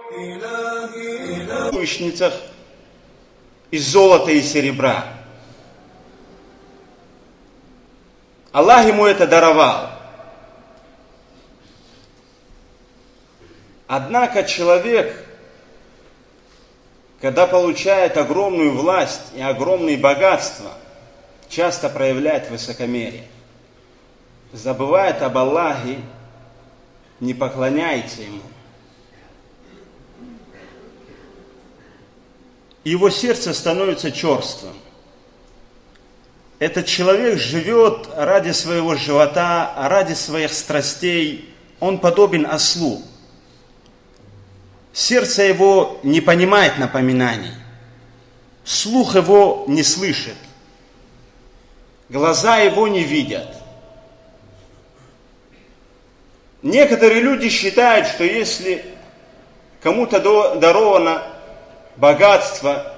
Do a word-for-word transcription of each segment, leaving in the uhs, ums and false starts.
сокровищницах из золота и серебра. Аллах ему это даровал. Однако человек, когда получает огромную власть и огромные богатства, часто проявляет высокомерие, забывает об Аллахе, не поклоняется ему. Его сердце становится черствым. Этот человек живет ради своего живота, ради своих страстей. Он подобен ослу. Сердце его не понимает напоминаний. Слух его не слышит. Глаза его не видят. Некоторые люди считают, что если кому-то даровано богатство,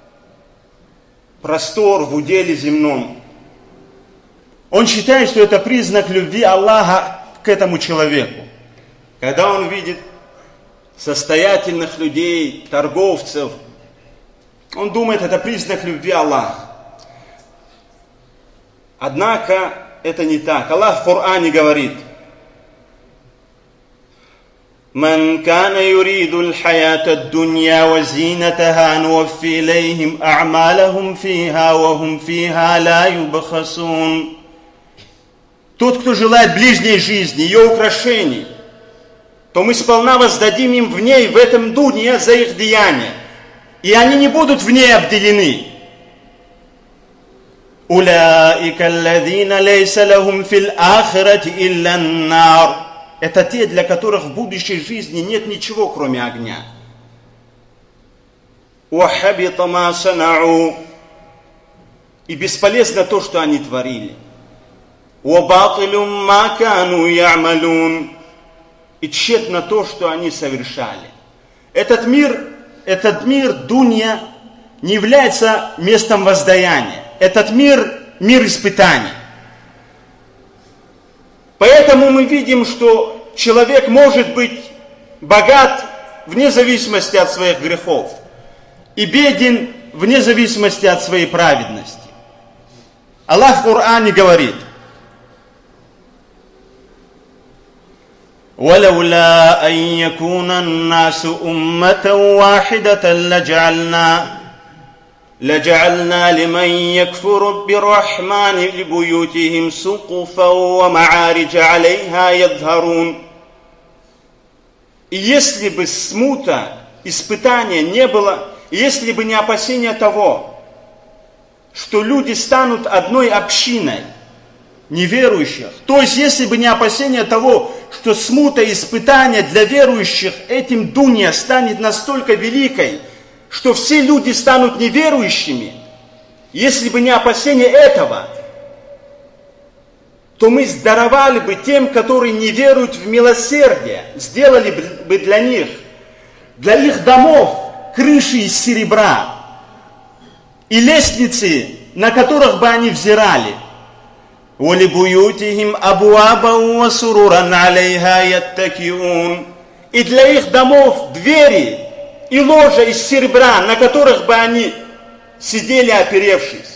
простор в уделе земном, он считает, что это признак любви Аллаха к этому человеку. Когда он видит состоятельных людей, торговцев, он думает, это признак любви Аллаха. Однако это не так. Аллах в Коране говорит: «Ман кана юриду аль-хаята ад-дунья ва зинатаха нувфи илейхим а'малахум фиха ва хум фиха ла юбхасун». Тот, кто желает ближней жизни, ее украшений, то мы сполна воздадим им в ней, в этом дуне, за их деяния, и они не будут в ней обделены. «Уляика аллазина лейса лахум фил ахирати илля ан-нар». Это те, для которых в будущей жизни нет ничего, кроме огня. «Вахабита ма санау». И бесполезно то, что они творили. «Вабатилу ма кану я'малун». И тщетно то, что они совершали. Этот мир, этот мир, дунья, не является местом воздаяния. Этот мир – мир испытаний. Поэтому мы видим, что человек может быть богат вне зависимости от своих грехов и беден вне зависимости от своей праведности. Аллах в Коране говорит: «Валаула ан якуна ан-насу умматан вахидатан ладж'альна لجعلنا لمن يكفر بالرحمن لبيوتهم سقفا ومعارج عليها يظهرون». И если бы смута, испытания не было, если бы не опасение того, что люди станут одной общиной неверующих, то есть если бы не опасение того, что смута, испытания для верующих этим дунья станет настолько великой, что все люди станут неверующими, если бы не опасение этого, то мы даровали бы тем, которые не веруют в милосердие, сделали бы для них, для их домов крыши из серебра и лестницы, на которых бы они взирали. وَلِبُيُوتِهِمْ أَبْوَابًا وَسُرُرًا عَلَيْهَا يَتَّكِئُونَ. И для их домов двери и ложа из серебра, на которых бы они сидели, оперевшись.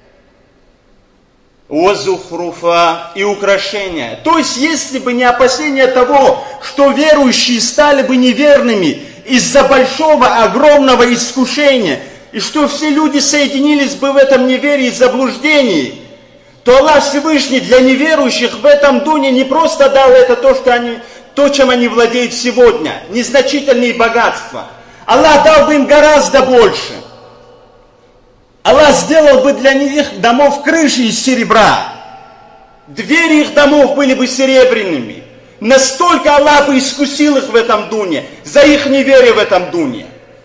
Уазухруфа, и украшения. То есть, если бы не опасение того, что верующие стали бы неверными из-за большого, огромного искушения, и что все люди соединились бы в этом неверии и заблуждении, то Аллах Всевышний для неверующих в этом дуне не просто дал это то, что они, то, чем они владеют сегодня, незначительные богатства. Аллах дал бы им гораздо больше. Аллах сделал бы для них домов крыши из серебра. Двери их домов были бы серебряными. Настолько Аллах бы искусил их в этом дуне, за их неверие в этом дуне.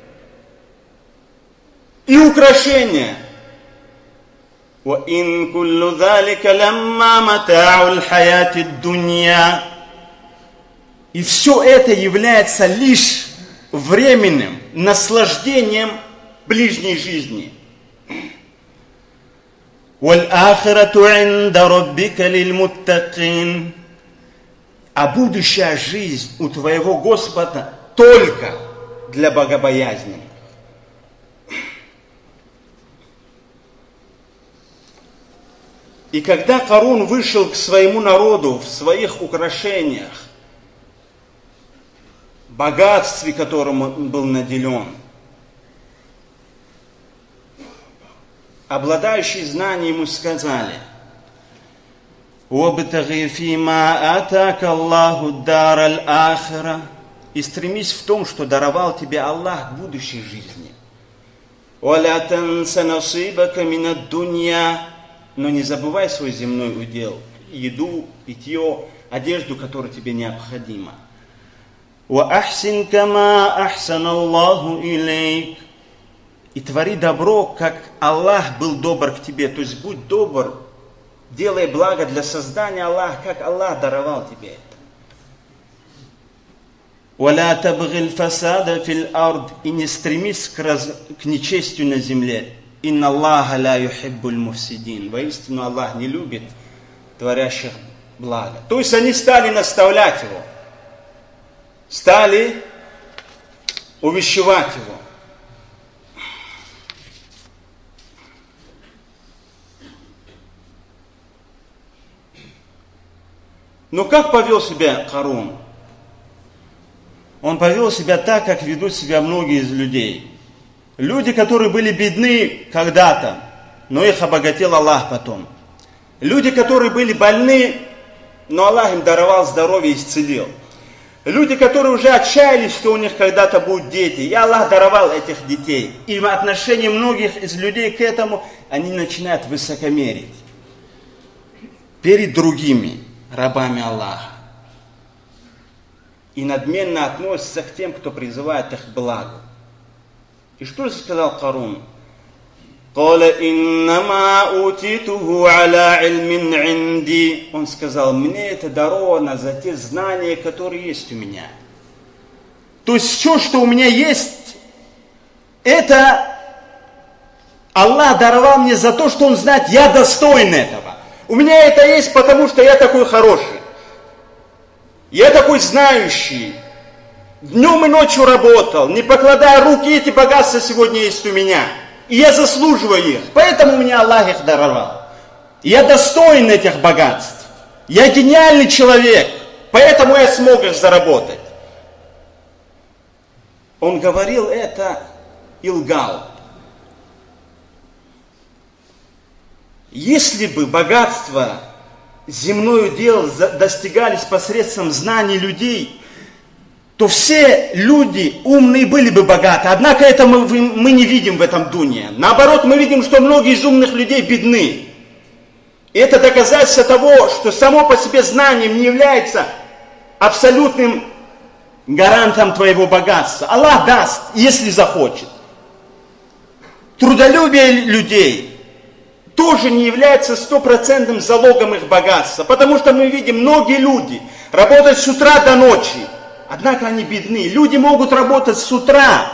И украшения. وَإِن كُلُّ ذَلِكَ لَمَّا مَتَاعُ الْحَيَاةِ الدُّنْيَا. И все это является лишь временным наслаждением ближней жизни. وَالْآخِرَةُ عِنْدَ رَبِّكَ لِلْمُتَّقِينَ. А будущая жизнь у твоего Господа только для богобоязненных. И когда Карун вышел к своему народу в своих украшениях, богатстве, которым он был наделен, обладающие знанием ему сказали: «Вабтагhi фима атака Аллаху дар аль-ахира», и стремись в том, что даровал тебе Аллах будущей жизни. «Валя танса насибака мин ад-дунья», но не забывай свой земной удел, еду, питье, одежду, которая тебе необходима. «Ва ахсин кама ахсан Аллаху илейк», и твори добро, как Аллах был добр к тебе. То есть будь добр, делай благо для создания Аллаха, как Аллах даровал тебе это. «Валя табгhi аль-фасада фил ард», и не стремись к, раз... к нечестию на земле. «Инна Аллаха ла юхиббуль муфсидин», воистину Аллах не любит творящих благо. То есть они стали наставлять его, стали увещевать его. Но как повел себя Карун? Он повел себя так, как ведут себя многие из людей. Люди, которые были бедны когда-то, но их обогатил Аллах потом. Люди, которые были больны, но Аллах им даровал здоровье и исцелил. Люди, которые уже отчаялись, что у них когда-то будут дети, и Аллах даровал этих детей. И в отношении многих из людей к этому они начинают высокомерить перед другими рабами Аллаха. И надменно относятся к тем, кто призывает их к благу. И что же сказал Карун? «Каля иннама утитуху аля ильмин инди». Он сказал: мне это даровано за те знания, которые есть у меня. То есть все, что у меня есть, это Аллах даровал мне за то, что Он знает, я достоин этого. У меня это есть, потому что я такой хороший. Я такой знающий. Днем и ночью работал, не покладая руки, эти богатства сегодня есть у меня. И я заслуживаю их. Поэтому мне Аллах их даровал. Я достоин этих богатств. Я гениальный человек. Поэтому я смог их заработать. Он говорил это и лгал. Если бы богатство земное дело достигались посредством знаний людей, то все люди умные были бы богаты. Однако это мы, мы не видим в этом дуне. Наоборот, мы видим, что многие из умных людей бедны. И это доказательство того, что само по себе знанием не является абсолютным гарантом твоего богатства. Аллах даст, если захочет. Трудолюбие людей тоже не является стопроцентным залогом их богатства. Потому что мы видим, многие люди работают с утра до ночи. Однако они бедны. Люди могут работать с утра,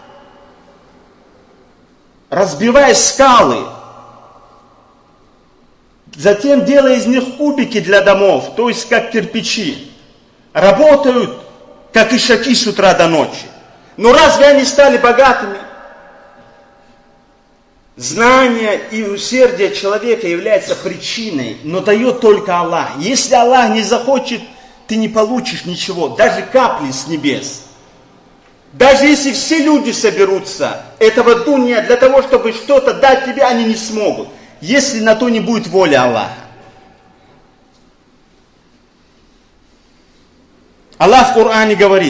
разбивая скалы, затем делая из них кубики для домов, то есть как кирпичи. Работают, как ишаки, с утра до ночи. Но разве они стали богатыми? Знание и усердие человека является причиной, но дает только Аллах. Если Аллах не захочет, ты не получишь ничего, даже капли с небес. Даже если все люди соберутся, этого дунья для того, чтобы что-то дать тебе, они не смогут, если на то не будет воля Аллаха. Аллах в Коране говорит: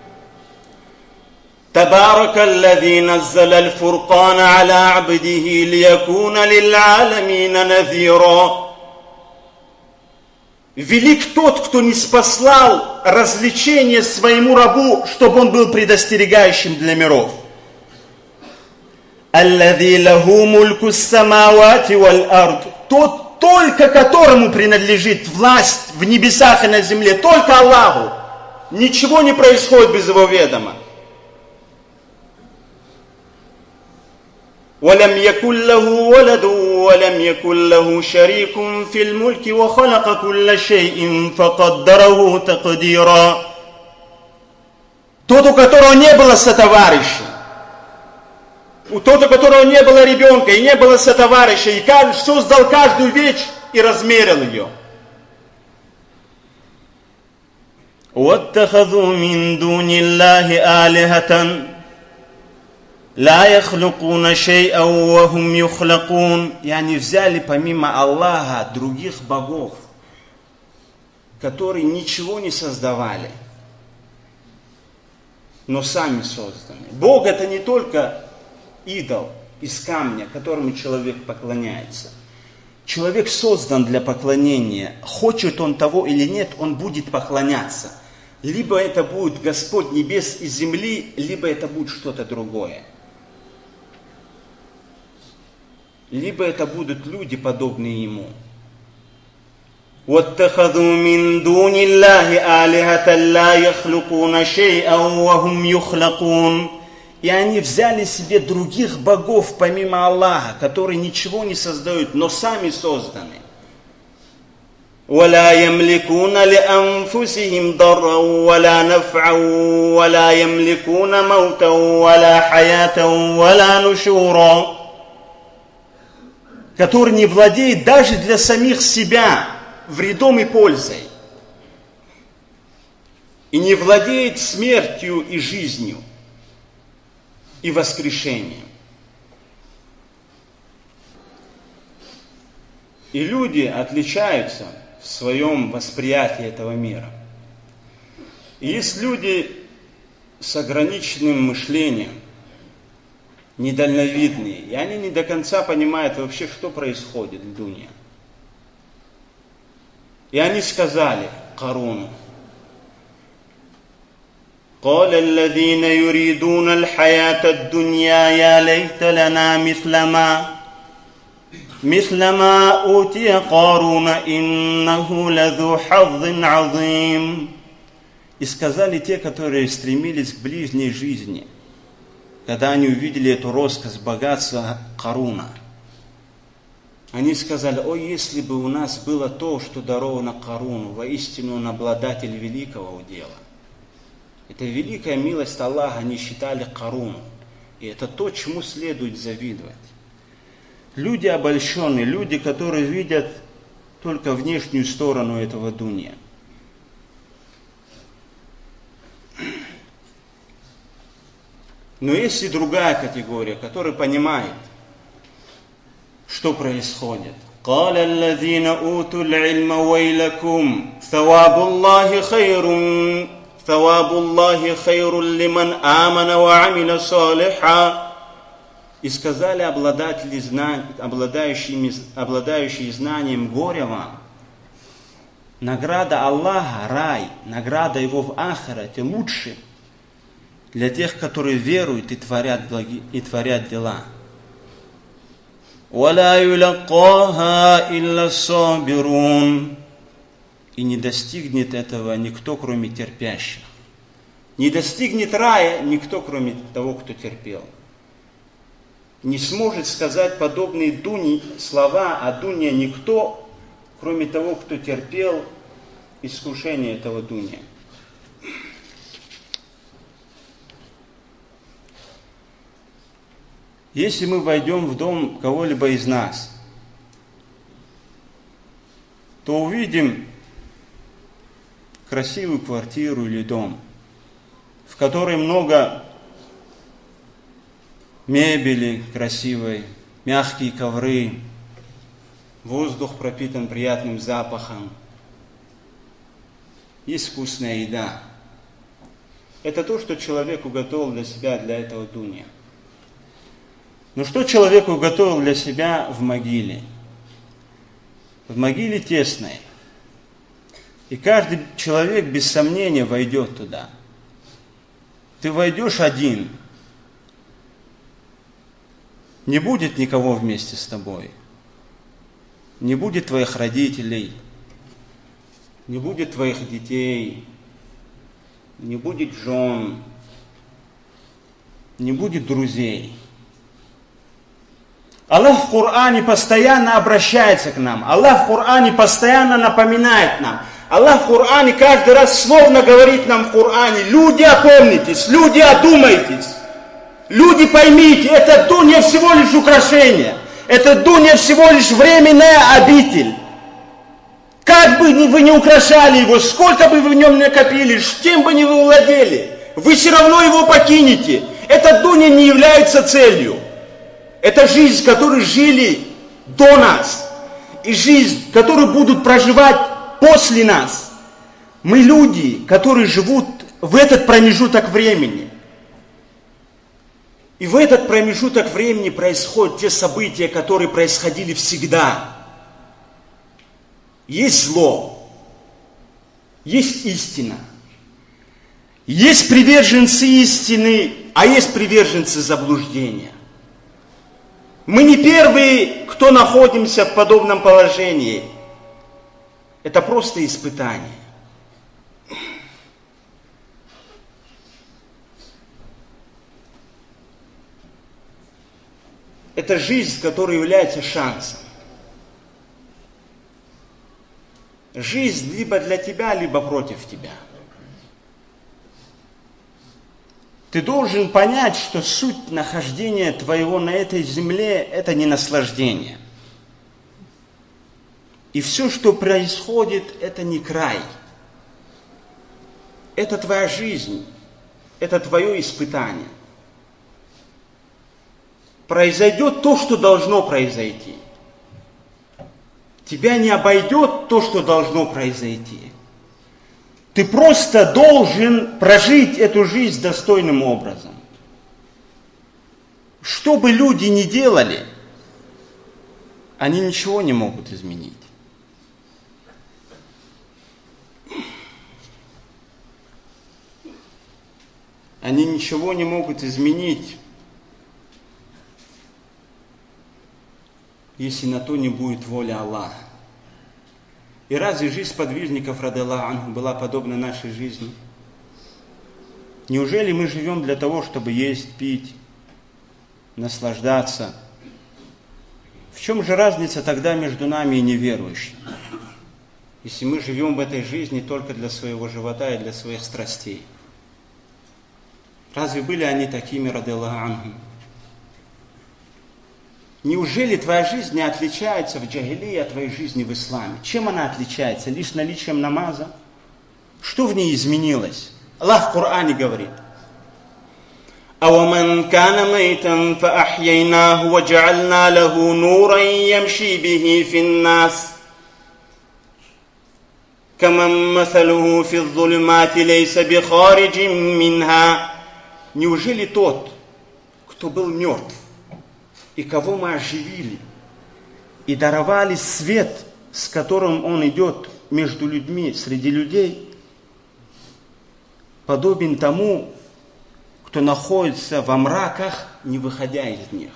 «Табарака аллази наззаля аль-фуркана аля абдихи лиякуна лил'аламина назира». Велик тот, кто не спаслал развлечение своему рабу, чтобы он был предостерегающим для миров. «Аллази лаху мульку ас-самавати валь-ард». Тот, только которому принадлежит власть в небесах и на земле, только Аллаху. Ничего не происходит без его ведома. ولم يكن له ولد ولم يكن له شريك في الملك وخلق كل شيء فقدره تقديرا. Тот, у которого не было сотоварища, у тот, у которого не было ребенка и не было сотоварища, и создал каждую вещь и размерил ее. وَاتَّخَذُوا مِن دُونِ اللَّهِ آلِهَةً لا يخلقون شيئا وهم يخلقون. И они взяли помимо Аллаха других богов, которые ничего не создавали, но сами созданы. Бог — это не только идол из камня, которому человек поклоняется. Человек создан для поклонения. Хочет он того или нет, он будет поклоняться. Либо это будет Господь небес и земли, либо это будет что-то другое. Либо это будут люди, подобные ему. وَاتَّخَذُوا مِن دُونِ اللَّهِ آلِهَةً لَا يَخْلُقُونَ شَيْئًا وَهُمْ يُخْلَقُونَ. И они взяли себе других богов помимо Аллаха, которые ничего не создают, но сами созданы. وَلَا يَمْلِكُونَ لِأَنفُسِهِمْ ضَرًّا وَلَا نَفْعًا وَلَا يَمْلِكُونَ مَوْتًا وَلَا حَيَاةً وَلَا نُشُورًا. Который не владеет даже для самих себя вредом и пользой. И не владеет смертью и жизнью, и воскрешением. И люди отличаются в своем восприятии этого мира. И есть люди с ограниченным мышлением, недальновидные, и они не до конца понимают вообще, что происходит в дуне. И они сказали Каруну: قال الذين يريدون الحياة الدنيا يا ليت لنا مثل ما مثل ما أوتي قارون إنه لذو حظ عظيم. И сказали те, которые стремились к ближней жизни, когда они увидели эту роскошь, богатства Каруна. Они сказали: о, если бы у нас было то, что даровано Каруну, воистину он обладатель великого удела. Это великая милость Аллаха, они считали Каруну. И это то, чему следует завидовать. Люди обольщенные, люди, которые видят только внешнюю сторону этого дунья. Но есть и другая категория, которая понимает, что происходит. قال الذين أوتوا العلم ويلكم ثواب الله خير ثواب الله خير لمن آمن وعمل صالحا. И сказали обладатели знаний, обладающие, обладающие знанием: горе вам. Награда Аллаха, рай, награда его в ахирате лучше для тех, которые веруют и творят, благи, и творят дела. وَلَا يُلَقَّاهَا إِلَّا الصَّابِرُونَ. И не достигнет этого никто, кроме терпящих. Не достигнет рая никто, кроме того, кто терпел. Не сможет сказать подобные дуни, слова о дуне никто, кроме того, кто терпел искушение этого дуня. Если мы войдем в дом кого-либо из нас, то увидим красивую квартиру или дом, в которой много мебели красивой, мягкие ковры, воздух пропитан приятным запахом, есть вкусная еда. Это то, что человек уготовил для себя, для этого дуня. Но что человек уготовил для себя в могиле? В могиле тесной. И каждый человек без сомнения войдет туда. Ты войдешь один. Не будет никого вместе с тобой. Не будет твоих родителей. Не будет твоих детей. Не будет жен. Не будет друзей. Аллах в Коране постоянно обращается к нам. Аллах в Коране постоянно напоминает нам, Аллах в Коране каждый раз словно говорит нам в Коране: люди, опомнитесь, люди, одумайтесь, люди, поймите, эта дунья всего лишь украшение, эта дунья всего лишь временная обитель. Как бы вы ни украшали его, сколько бы вы в нем накопили, чем бы ни вы владели, вы все равно его покинете. Эта дунья не является целью. Это жизнь, которую жили до нас, и жизнь, которую будут проживать после нас. Мы люди, которые живут в этот промежуток времени. И в этот промежуток времени происходят те события, которые происходили всегда. Есть зло, есть истина, есть приверженцы истины, а есть приверженцы заблуждения. Мы не первые, кто находимся в подобном положении. Это просто испытание. Это жизнь, которая является шансом. Жизнь либо для тебя, либо против тебя. Ты должен понять, что суть нахождения твоего на этой земле – это не наслаждение. И все, что происходит, это не край. Это твоя жизнь, это твое испытание. Произойдет то, что должно произойти. Тебя не обойдет то, что должно произойти. Ты просто должен прожить эту жизнь достойным образом. Что бы люди ни делали, они ничего не могут изменить. Они ничего не могут изменить, если на то не будет воля Аллаха. И разве жизнь подвижников, радиаллаху анху, была подобна нашей жизни? Неужели мы живем для того, чтобы есть, пить, наслаждаться? В чем же разница тогда между нами и неверующими? Если мы живем в этой жизни только для своего живота и для своих страстей. Разве были они такими, радиаллаху анху? Неужели твоя жизнь не отличается в джахилии от твоей жизни в исламе? Чем она отличается? Лишь наличием намаза? Что в ней изменилось? Аллах в Коране говорит: «Аваман кана мейтан фаахьяйнаху ва джа'альна лаху нуран ямши бихи финнас, каман масалуху физзулумати лейса бихариджин минха». Неужели тот, кто был мертв, и кого мы оживили, и даровали свет, с которым он идет между людьми, среди людей, подобен тому, кто находится во мраках, не выходя из них?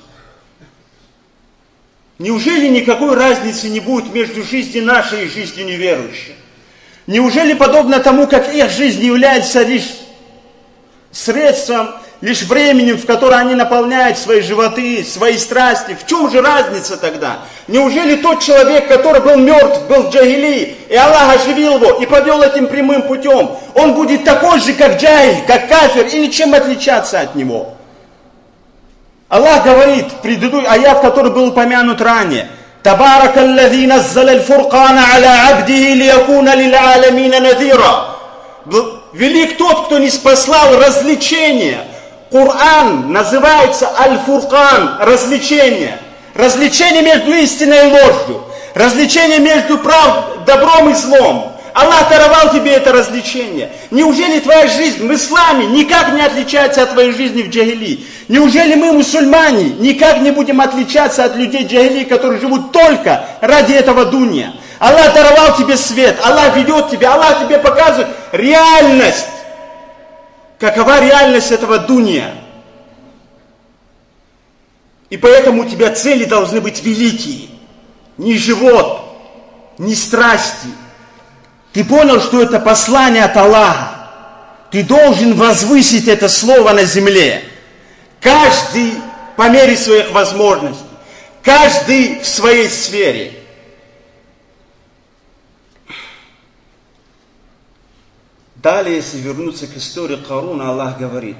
Неужели никакой разницы не будет между жизнью нашей и жизнью неверующих? Неужели подобно тому, как их жизнь является лишь средством, лишь временем, в которое они наполняют свои животы, свои страсти? В чем же разница тогда? Неужели тот человек, который был мертв, был в джахилии, и Аллах оживил его и повел этим прямым путем, он будет такой же, как джахиль, как кафир, и ничем отличаться от него? Аллах говорит, предыдущий аят, который был упомянут ранее: «Табаракаллази наззаля аль-фуркана аля абдихи лиякуна лил'алямина надзира». Велик тот, кто не спаслал развлечения. Коран называется Аль-Фуркан, развлечение. Развлечение между истиной и ложью. Развлечение между прав, добром и злом. Аллах даровал тебе это развлечение. Неужели твоя жизнь в исламе никак не отличается от твоей жизни в джахилии? Неужели мы, мусульмане, никак не будем отличаться от людей джахилии, которые живут только ради этого дунья? Аллах даровал тебе свет, Аллах ведет тебя, Аллах тебе показывает реальность. Какова реальность этого дунья? И поэтому у тебя цели должны быть великие. Не живот, не страсти. Ты понял, что это послание от Аллаха. Ты должен возвысить это слово на земле. Каждый по мере своих возможностей. Каждый в своей сфере. Далее, если вернуться к истории Каруна, Аллах говорит: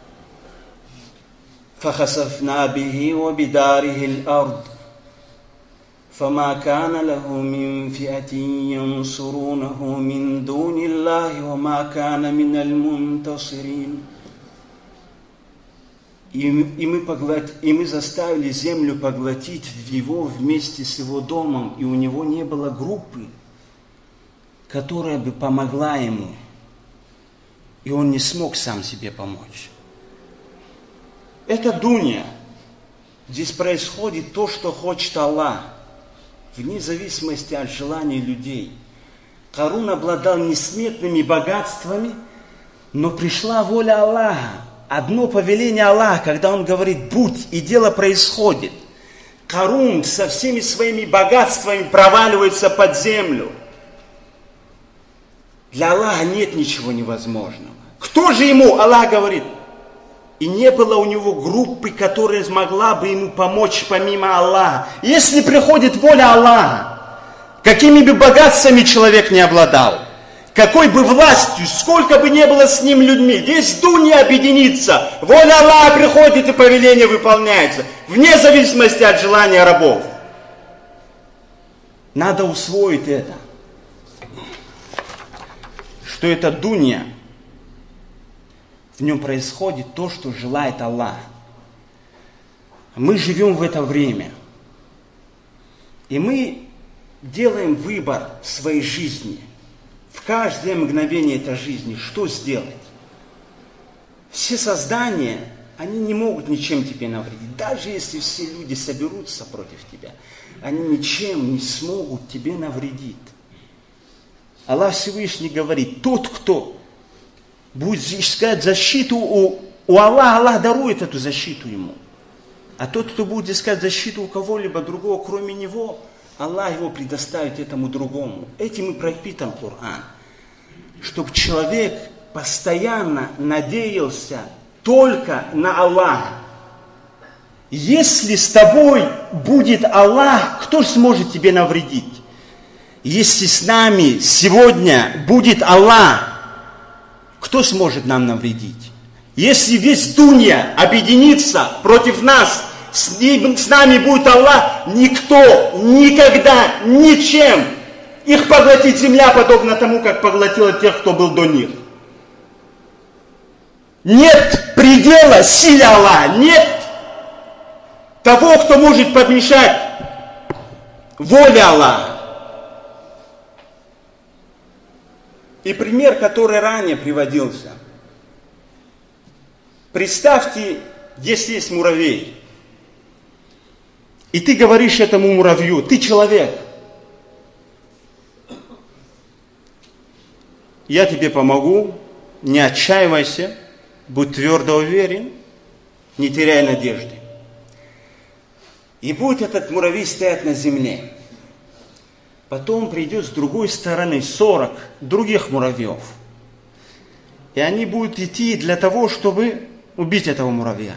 فَخَسَفْنَا بِهِ وَبِدَارِهِ الْأَرْضِ فَمَا كَانَ لَهُ مِنْ فِئَةٍ يَنْصُرُونَهُ مِنْ دُونِ اللَّهِ وَمَا كَانَ مِنَ الْمُنْتَصِرِينَ. И мы, поглот... и мы заставили землю поглотить его вместе с его домом, и у него не было группы, которая бы помогла ему, и он не смог сам себе помочь. Это дунья. Здесь происходит то, что хочет Аллах, вне зависимости от желаний людей. Карун обладал несметными богатствами, но пришла воля Аллаха. Одно повеление Аллаха, когда Он говорит «будь», и дело происходит. Карун со всеми своими богатствами проваливается под землю. Для Аллаха нет ничего невозможного. Кто же ему? Аллах говорит. И не было у него группы, которая смогла бы ему помочь помимо Аллаха. Если приходит воля Аллаха, какими бы богатствами человек не обладал, какой бы властью, сколько бы не было с ним людьми, весь дунья объединится, воля Аллаха приходит и повеление выполняется, вне зависимости от желания рабов. Надо усвоить это, что это дунья, в нем происходит то, что желает Аллах. Мы живем в это время, и мы делаем выбор в своей жизни. В каждое мгновение этой жизни что сделать? Все создания, они не могут ничем тебе навредить. Даже если все люди соберутся против тебя, они ничем не смогут тебе навредить. Аллах Всевышний говорит: тот, кто будет искать защиту у, у Аллаха, Аллах дарует эту защиту ему. А тот, кто будет искать защиту у кого-либо другого, кроме него, Аллах его предоставит этому другому. Этим и пропитан Коран. Чтобы человек постоянно надеялся только на Аллаха. Если с тобой будет Аллах, кто же сможет тебе навредить? Если с нами сегодня будет Аллах, кто сможет нам навредить? Если весь дунья объединится против нас, с, ним, с нами будет Аллах, никто, никогда, ничем. Их поглотит земля, подобно тому, как поглотила тех, кто был до них. Нет предела силе Аллаха, нет того, кто может помешать воле Аллаха. И пример, который ранее приводился. Представьте, здесь есть муравей. И ты говоришь этому муравью: ты человек. Я тебе помогу, не отчаивайся, будь твердо уверен, не теряй надежды. И будет этот муравей стоять на земле. Потом придет с другой стороны сорок других муравьев. И они будут идти для того, чтобы убить этого муравья.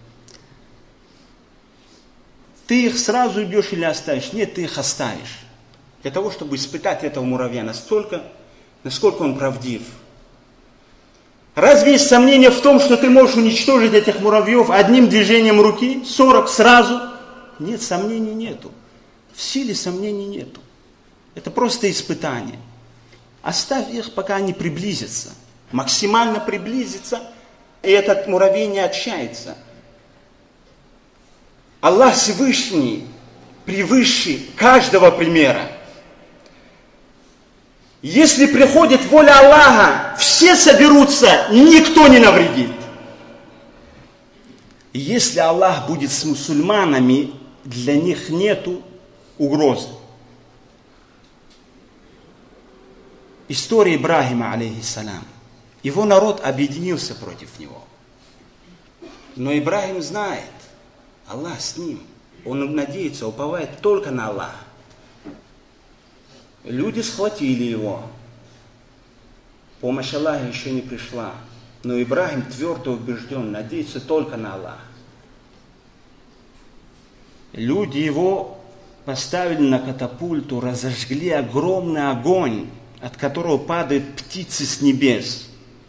Ты их сразу идешь или оставишь? Нет, ты их оставишь. Для того, чтобы испытать этого муравья настолько, насколько он правдив. Разве есть сомнение в том, что ты можешь уничтожить этих муравьев одним движением руки? сорок сразу? Нет, сомнений нету. В силе сомнений нету. Это просто испытание. Оставь их, пока они приблизятся. Максимально приблизятся, и этот муравей не отчается. Аллах Всевышний превыше каждого примера. Если приходит воля Аллаха, все соберутся, никто не навредит. Если Аллах будет с мусульманами, для них нету угрозы. История Ибрахима, алейхиссалям. Его народ объединился против него. Но Ибрахим знает, Аллах с ним. Он надеется, уповает только на Аллаха. Люди схватили его. Помощь Аллаха еще не пришла. Но Ибрахим твердо убежден, надеется только на Аллаха. Люди его поставили на катапульту, разожгли огромный огонь от которого падают птицы с небес.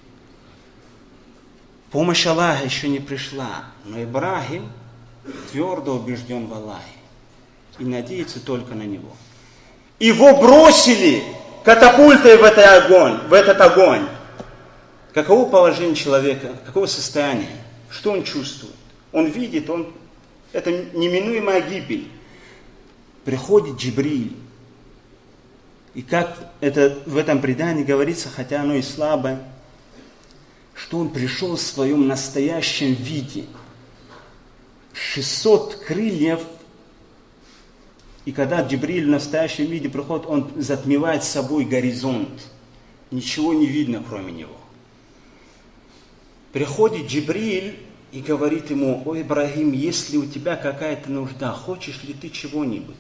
Помощь Аллаха еще не пришла, но Ибрахим твердо убежден в Аллахе и надеется только на Него. Его бросили катапультой в этот огонь, в этот огонь. Каково положение человека, каково состояние, что он чувствует? Он видит, он, это неминуемая гибель. Приходит Джибриль. И как это в этом предании говорится, хотя оно и слабое, что он пришел в своем настоящем виде. шестьсот крыльев. И когда Джибриль в настоящем виде приходит, он затмевает собой горизонт. Ничего не видно, кроме него. Приходит Джибриль и говорит ему: «О, Ибрахим, есть ли у тебя какая-то нужда? Хочешь ли ты чего-нибудь?»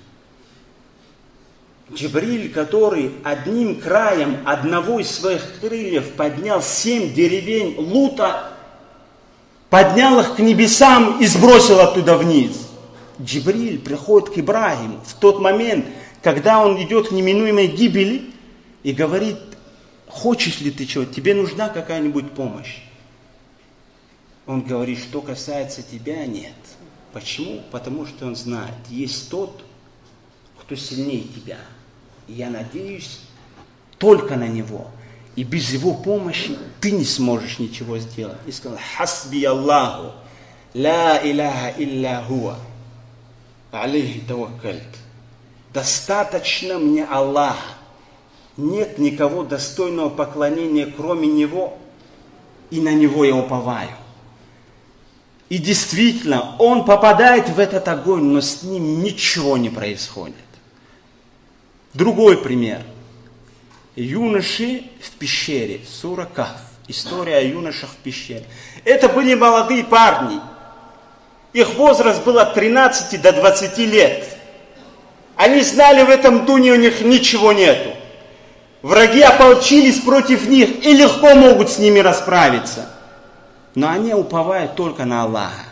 Джибриль, который одним краем одного из своих крыльев поднял семь деревень Лута, поднял их к небесам и сбросил оттуда вниз. Джибриль приходит к Ибрахиму в тот момент, когда он идет к неминуемой гибели и говорит: «Хочешь ли ты чего? Тебе нужна какая-нибудь помощь?» Он говорит: «Что касается тебя, нет». Почему? Потому что он знает, есть тот, кто сильнее тебя. И я надеюсь только на него. И без его помощи ты не сможешь ничего сделать. И сказал: «Хасби Аллаху, ла иляха илля хуа, алейхи таваккальт». Достаточно мне Аллаха. Нет никого достойного поклонения, кроме Него, и на Него я уповаю. И действительно, он попадает в этот огонь, но с ним ничего не происходит. Другой пример. Юноши в пещере. Сура Кахф. История о юношах в пещере. Это были молодые парни. Их возраст был от тринадцати до двадцати лет. Они знали, в этом дуне у них ничего нету. Враги ополчились против них и легко могут с ними расправиться. Но они уповают только на Аллаха.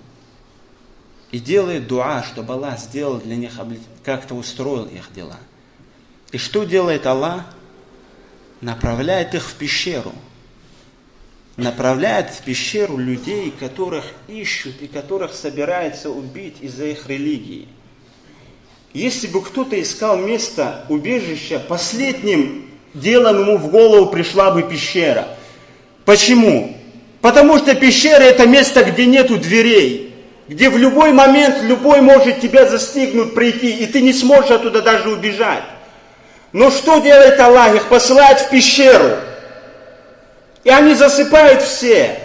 И делают дуа, чтобы Аллах сделал для них, как-то устроил их дела. И что делает Аллах? Направляет их в пещеру. Направляет в пещеру людей, которых ищут и которых собирается убить из-за их религии. Если бы кто-то искал место убежища, последним делом ему в голову пришла бы пещера. Почему? Потому что пещера — это место, где нету дверей, где в любой момент любой может тебя застигнуть, прийти, и ты не сможешь оттуда даже убежать. Но что делает Аллах? Их посылает в пещеру. И они засыпают все.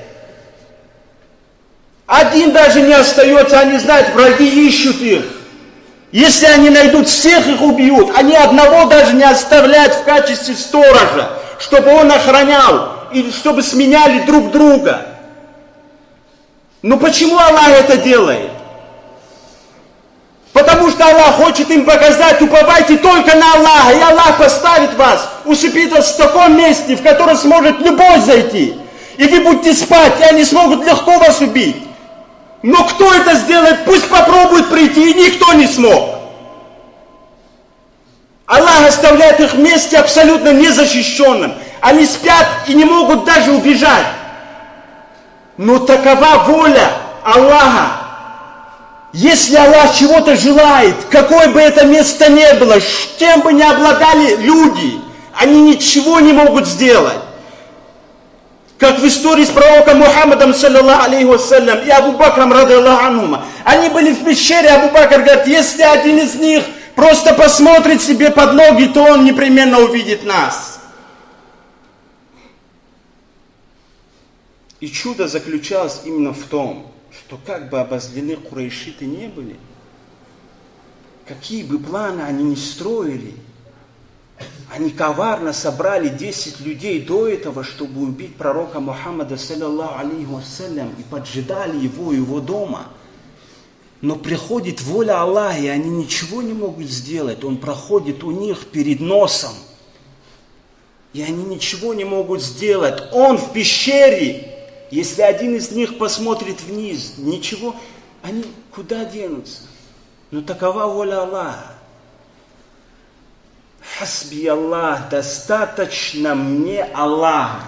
Один даже не остается, они знают, враги ищут их. Если они найдут, всех их убьют. Они одного даже не оставляют в качестве сторожа, чтобы он охранял, и чтобы сменяли друг друга. Но почему Аллах это делает? Потому что Аллах хочет им показать: уповайте только на Аллаха, и Аллах поставит вас, усыпит вас в таком месте, в котором сможет любой зайти. И вы будете спать, и они смогут легко вас убить. Но кто это сделает, пусть попробует прийти, и никто не смог. Аллах оставляет их в месте абсолютно незащищенным. Они спят и не могут даже убежать. Но такова воля Аллаха. Если Аллах чего-то желает, какое бы это место ни было, чем бы ни обладали люди, они ничего не могут сделать. Как в истории с пророком Мухаммадом, саллаллаху алейхи вассалям, и Абу Бакром, радиаллаху анхума. Они были в пещере, Абу Бакр говорит: если один из них просто посмотрит себе под ноги, то он непременно увидит нас. И чудо заключалось именно в том, что как бы обозлены курайшиты не были, какие бы планы они ни строили, они коварно собрали десять людей до этого, чтобы убить пророка Мухаммада, саллаллаху алейхи вассалям, и поджидали его и его дома. Но приходит воля Аллаха, и они ничего не могут сделать. Он проходит у них перед носом, и они ничего не могут сделать. Он в пещере. Если один из них посмотрит вниз, ничего, они куда денутся? Но такова воля Аллаха. Хасби Аллах, достаточно мне Аллах.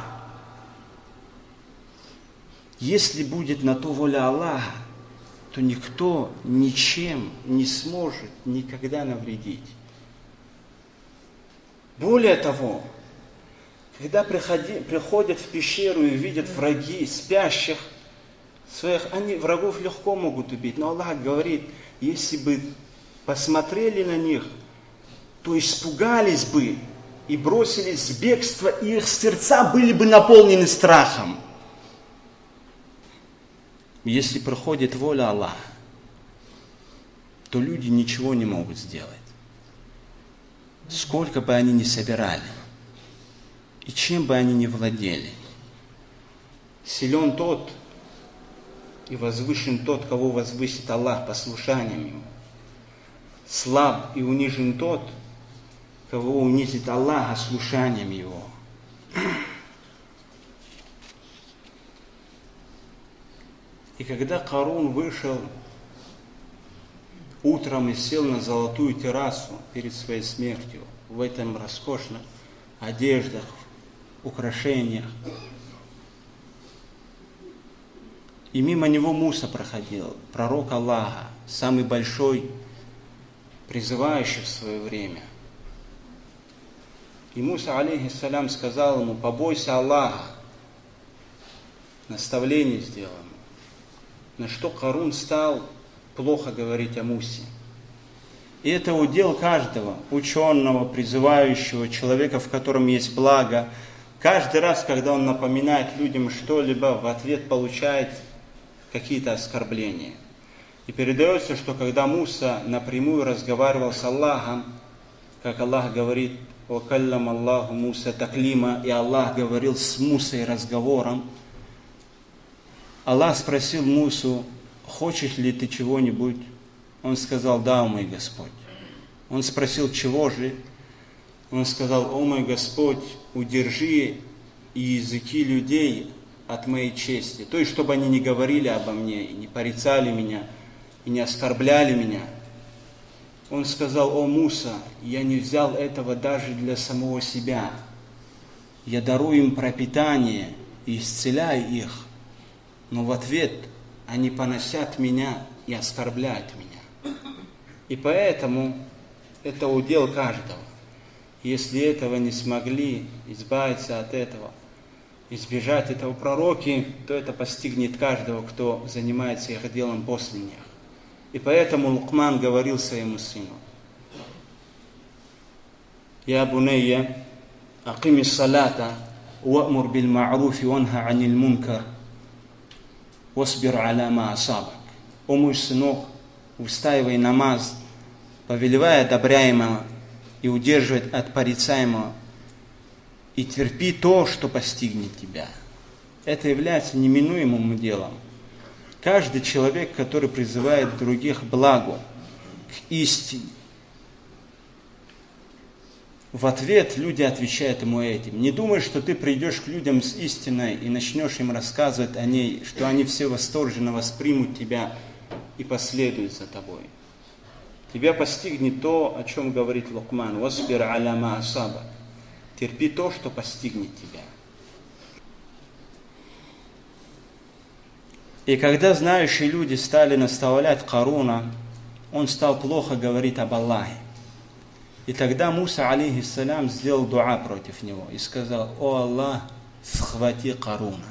Если будет на то воля Аллаха, то никто ничем не сможет никогда навредить. Более того, когда приходи, приходят в пещеру и видят враги спящих, своих, они врагов легко могут убить. Но Аллах говорит, если бы посмотрели на них, то испугались бы и бросились в бегство, и их сердца были бы наполнены страхом. Если проходит воля Аллаха, то люди ничего не могут сделать. Сколько бы они ни собирали, и чем бы они ни владели. Силен тот и возвышен тот, кого возвысит Аллах послушанием ему. Слаб и унижен тот, кого унизит Аллах ослушанием его. И когда Карун вышел утром и сел на золотую террасу перед своей смертью, в этом роскошных одеждах, украшениях, и мимо него Муса проходил, пророк Аллаха, самый большой, призывающий в свое время. И Муса, алейхиссалям, сказал ему: побойся Аллаха, наставление сделал ему. На что Карун стал плохо говорить о Мусе. И это удел каждого ученого, призывающего, человека, в котором есть благо. Каждый раз, когда он напоминает людям что-либо, в ответ получает какие-то оскорбления. И передается, что когда Муса напрямую разговаривал с Аллахом, как Аллах говорит: «Вакаллам Аллаху Муса таклима», и Аллах говорил с Мусой разговором, Аллах спросил Мусу: хочешь ли ты чего-нибудь? Он сказал: да, о мой Господь. Он спросил: чего же? Он сказал: о мой Господь, удержи языки людей от моей чести. То есть, чтобы они не говорили обо мне, и не порицали меня, и не оскорбляли меня. Он сказал: о Муса, я не взял этого даже для самого себя. Я дарую им пропитание и исцеляю их. Но в ответ они поносят меня и оскорбляют меня. И поэтому это удел каждого. Если этого не смогли избавиться от этого, избежать этого пророки, то это постигнет каждого, кто занимается их делом после них. И поэтому Лукман говорил своему сыну: «Я бунайя, акими салата, ва'мур бил ма'руфи ванха анил мункар, восбир аля ма асабак». О мой сынок, выстаивай намаз, повелевая одобряемого и удерживай от порицаемого, и терпи то, что постигнет тебя. Это является неминуемым делом. Каждый человек, который призывает других к благу, к истине, в ответ люди отвечают ему этим. Не думай, что ты придешь к людям с истиной и начнешь им рассказывать о ней, что они все восторженно воспримут тебя и последуют за тобой. Тебя постигнет то, о чем говорит Лукман: «Восбир аля ма асаба». Терпи то, что постигнет тебя. И когда знающие люди стали наставлять Каруна, он стал плохо говорить об Аллахе. И тогда Муса, алейхиссалям, сделал дуа против него и сказал: «О Аллах, схвати Каруна».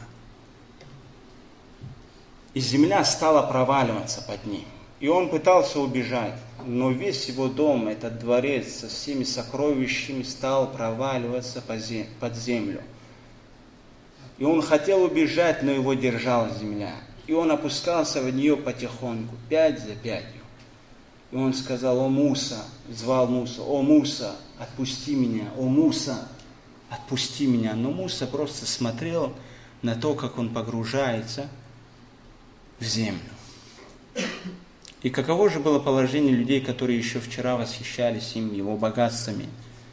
И земля стала проваливаться под ним. И он пытался убежать, но весь его дом, этот дворец со всеми сокровищами, стал проваливаться под землю. И он хотел убежать, но его держала земля. И он опускался в нее потихоньку, пять за пятью. И он сказал: «О Муса», звал Муса: «О Муса, отпусти меня, о Муса, отпусти меня». Но Муса просто смотрел на то, как он погружается в землю. И каково же было положение людей, которые еще вчера восхищались им, его богатствами?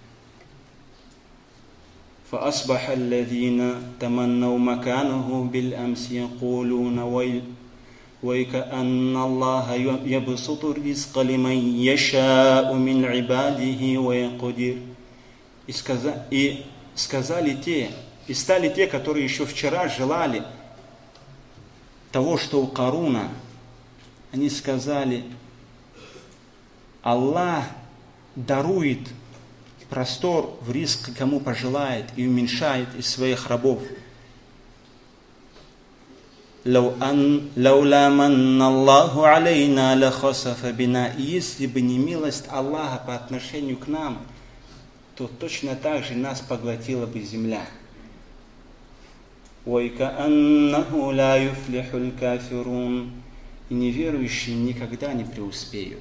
فأصبح الذين تمنوا مكانه بالأمس يقولون ويل وكأن الله يبسط الرزق لمن يشاء من عباده ويقدر И, сказа, и сказали те, и стали те, которые еще вчера желали того, что у Каруна, они сказали: Аллах дарует простор в риск, кому пожелает, и уменьшает из своих рабов. «Лаула манна Аллаху алейна ла хасафа бина». И если бы не милость Аллаха по отношению к нам, то точно так же нас поглотила бы земля. «Вайкааннаху ла юфлихуль кафирун». И неверующие никогда не преуспеют.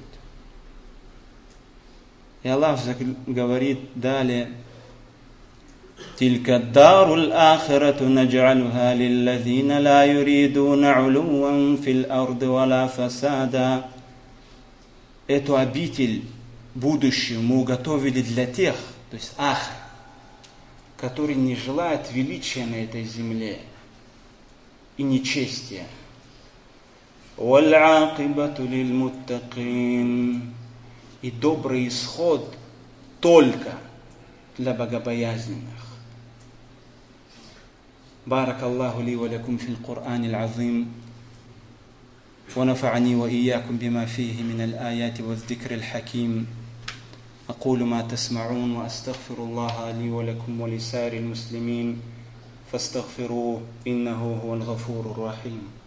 И Аллах говорит далее: «Тилька дарул ахирату надж'алуха лиллазина ла юридуна улуван фил арди вала фасада». Эту обитель будущую мы уготовили для тех, то есть ахир, которые не желают величия на этой земле и нечестия. «Вал'акибату лилмуттакин». И добрый исход только для богобоязненных. بارك الله لي ولكم في القرآن العظيم ونفعني وإياكم بما فيه من الآيات والذكر الحكيم. أقول ما تسمعون وأستغفر الله لي ولكم ولسائر المسلمين فاستغفروه إنه هو الغفور الرحيم.